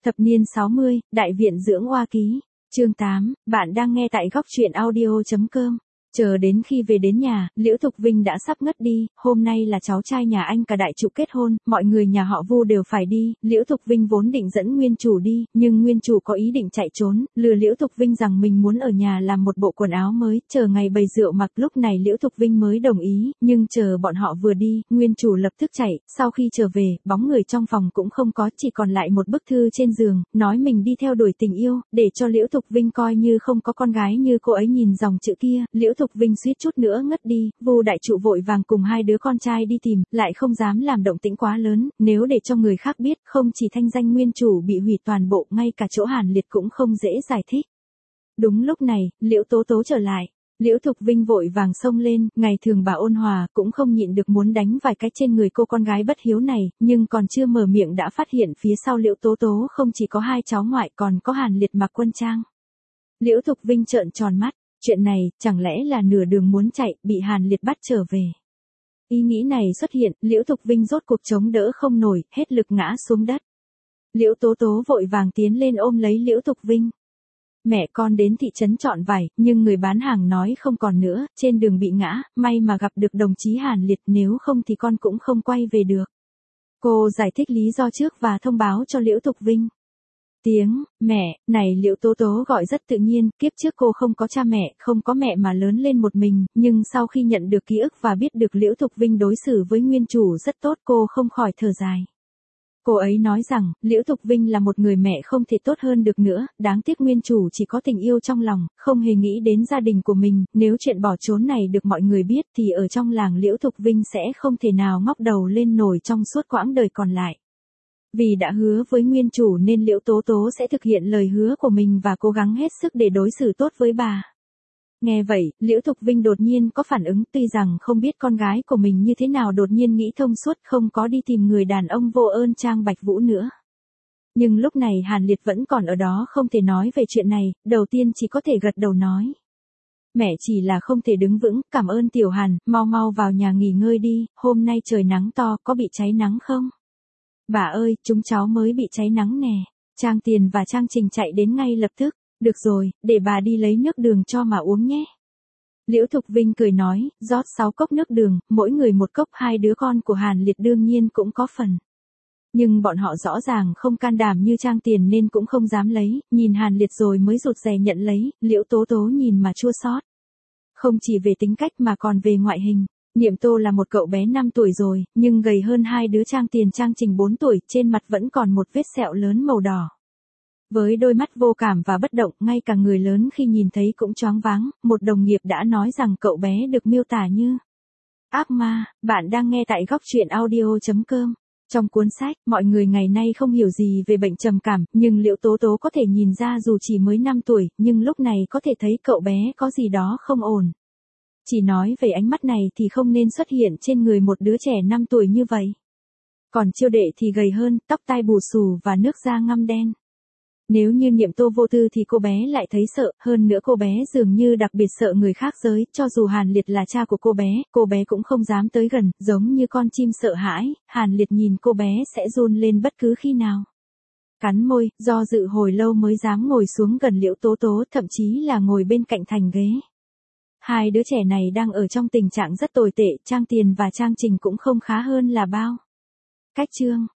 Thập niên 60, Đại viện dưỡng oa ký. Chương 8, bạn đang nghe tại góc truyện audio.com. Chờ đến khi về đến nhà, Liễu Thục Vinh đã sắp ngất đi, hôm nay là cháu trai nhà anh cả đại trụ kết hôn, mọi người nhà họ Vu đều phải đi, Liễu Thục Vinh vốn định dẫn nguyên chủ đi, nhưng nguyên chủ có ý định chạy trốn, lừa Liễu Thục Vinh rằng mình muốn ở nhà làm một bộ quần áo mới, chờ ngày bày rượu mặc, lúc này Liễu Thục Vinh mới đồng ý, nhưng chờ bọn họ vừa đi, nguyên chủ lập tức chạy, sau khi trở về, bóng người trong phòng cũng không có, chỉ còn lại một bức thư trên giường, nói mình đi theo đuổi tình yêu, để cho Liễu Thục Vinh coi như không có con gái như cô ấy nhìn dòng chữ kia, Liễu Thục Vinh suýt chút nữa ngất đi, Vu đại trụ vội vàng cùng hai đứa con trai đi tìm, lại không dám làm động tĩnh quá lớn, nếu để cho người khác biết, không chỉ thanh danh nguyên chủ bị hủy toàn bộ, ngay cả chỗ Hàn Liệt cũng không dễ giải thích. Đúng lúc này, Liễu Tố Tố trở lại. Liễu Thục Vinh vội vàng xông lên, ngày thường bà ôn hòa, cũng không nhịn được muốn đánh vài cái trên người cô con gái bất hiếu này, nhưng còn chưa mở miệng đã phát hiện phía sau Liễu Tố Tố không chỉ có hai cháu ngoại còn có Hàn Liệt mặc quân trang. Liễu Thục Vinh trợn tròn mắt, chuyện này, chẳng lẽ là nửa đường muốn chạy, bị Hàn Liệt bắt trở về. Ý nghĩ này xuất hiện, Liễu Thục Vinh rốt cuộc chống đỡ không nổi, hết lực ngã xuống đất. Liễu Tố Tố vội vàng tiến lên ôm lấy Liễu Thục Vinh. Mẹ con đến thị trấn chọn vải, nhưng người bán hàng nói không còn nữa, trên đường bị ngã, may mà gặp được đồng chí Hàn Liệt, nếu không thì con cũng không quay về được. Cô giải thích lý do trước và thông báo cho Liễu Thục Vinh. Tiếng mẹ này Liễu Tố Tố gọi rất tự nhiên, kiếp trước cô không có cha mẹ, không có mẹ mà lớn lên một mình, nhưng sau khi nhận được ký ức và biết được Liễu Thục Vinh đối xử với nguyên chủ rất tốt, cô không khỏi thở dài. Cô ấy nói rằng, Liễu Thục Vinh là một người mẹ không thể tốt hơn được nữa, đáng tiếc nguyên chủ chỉ có tình yêu trong lòng, không hề nghĩ đến gia đình của mình, nếu chuyện bỏ trốn này được mọi người biết thì ở trong làng Liễu Thục Vinh sẽ không thể nào ngóc đầu lên nổi trong suốt quãng đời còn lại. Vì đã hứa với nguyên chủ nên Liễu Tố Tố sẽ thực hiện lời hứa của mình và cố gắng hết sức để đối xử tốt với bà. Nghe vậy, Liễu Thục Vinh đột nhiên có phản ứng, tuy rằng không biết con gái của mình như thế nào đột nhiên nghĩ thông suốt không có đi tìm người đàn ông vô ơn Trang Bạch Vũ nữa. Nhưng lúc này Hàn Liệt vẫn còn ở đó không thể nói về chuyện này, đầu tiên chỉ có thể gật đầu nói. Mẹ chỉ là không thể đứng vững, cảm ơn Tiểu Hàn, mau mau vào nhà nghỉ ngơi đi, hôm nay trời nắng to, có bị cháy nắng không? Bà ơi, chúng cháu mới bị cháy nắng nè. Trang Tiền và Trang Trình chạy đến ngay lập tức. Được rồi, để bà đi lấy nước đường cho mà uống nhé. Liễu Thục Vinh cười nói, rót 6 cốc nước đường, mỗi người một cốc, hai đứa con của Hàn Liệt đương nhiên cũng có phần. Nhưng bọn họ rõ ràng không can đảm như Trang Tiền nên cũng không dám lấy, nhìn Hàn Liệt rồi mới rụt rè nhận lấy, Liễu Tố Tố nhìn mà chua xót. Không chỉ về tính cách mà còn về ngoại hình. Niệm Tô là một cậu bé 5 tuổi rồi, nhưng gầy hơn hai đứa Trang Tiền Trang Trình 4 tuổi, trên mặt vẫn còn một vết sẹo lớn màu đỏ. Với đôi mắt vô cảm và bất động, ngay cả người lớn khi nhìn thấy cũng choáng váng, một đồng nghiệp đã nói rằng cậu bé được miêu tả như ác ma. Bạn đang nghe tại góc truyện audio.com. Trong cuốn sách, mọi người ngày nay không hiểu gì về bệnh trầm cảm, nhưng Liễu Tố Tố có thể nhìn ra dù chỉ mới 5 tuổi, nhưng lúc này có thể thấy cậu bé có gì đó không ổn. Chỉ nói về ánh mắt này thì không nên xuất hiện trên người một đứa trẻ 5 tuổi như vậy. Còn Chiêu Đệ thì gầy hơn, tóc tai bù xù và nước da ngăm đen. Nếu như Niệm Tô vô tư thì cô bé lại thấy sợ, hơn nữa cô bé dường như đặc biệt sợ người khác giới, cho dù Hàn Liệt là cha của cô bé cũng không dám tới gần, giống như con chim sợ hãi, Hàn Liệt nhìn cô bé sẽ run lên bất cứ khi nào. Cắn môi, do dự hồi lâu mới dám ngồi xuống gần Liễu Tố Tố, thậm chí là ngồi bên cạnh thành ghế. Hai đứa trẻ này đang ở trong tình trạng rất tồi tệ, Trang Tiền và Trang Trình cũng không khá hơn là bao. Cách chương